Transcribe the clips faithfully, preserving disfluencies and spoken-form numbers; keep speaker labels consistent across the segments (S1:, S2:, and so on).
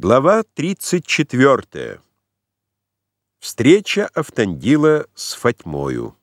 S1: Глава тридцать четвёртая. Встреча Автандила с Фатьмою.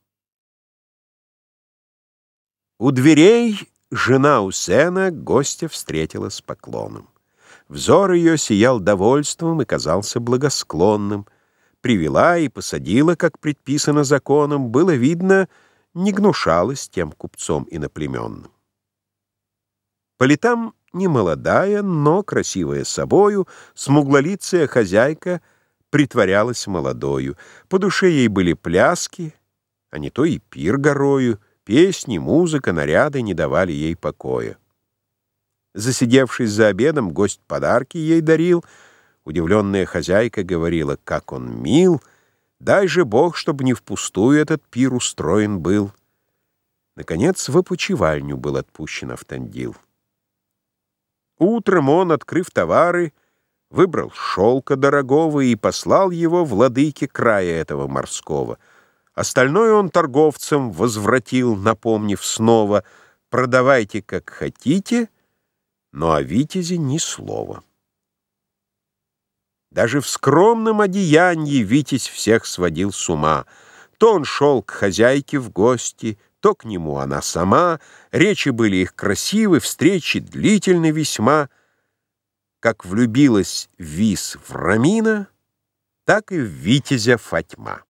S1: У дверей жена Усена гостя встретила с поклоном. Взор ее сиял довольством и казался благосклонным. Привела и посадила, как предписано законом, было видно, не гнушалась тем купцом иноплеменным. По летам немолодая, но красивая собою, смуглолицая хозяйка притворялась молодою. По душе ей были пляски, а не то и пир горою, песни, музыка, наряды не давали ей покоя. Засидевшись за обедом, гость подарки ей дарил. Удивленная хозяйка говорила: как он мил, дай же Бог, чтобы не впустую этот пир устроен был. Наконец в опочивальню был отпущен Автандил. Утром он, открыв товары, выбрал шелка дорогого и послал его владыке края этого морского. Остальное он торговцам возвратил, напомнив снова: продавайте, как хотите, но о витязе ни слова. Даже в скромном одеянии витязь всех сводил с ума. То он шел к хозяйке в гости, то к нему она сама. Речи были их красивы, встречи длительны весьма. Как влюбилась Вис в Рамина, так и в витязя Фатьма.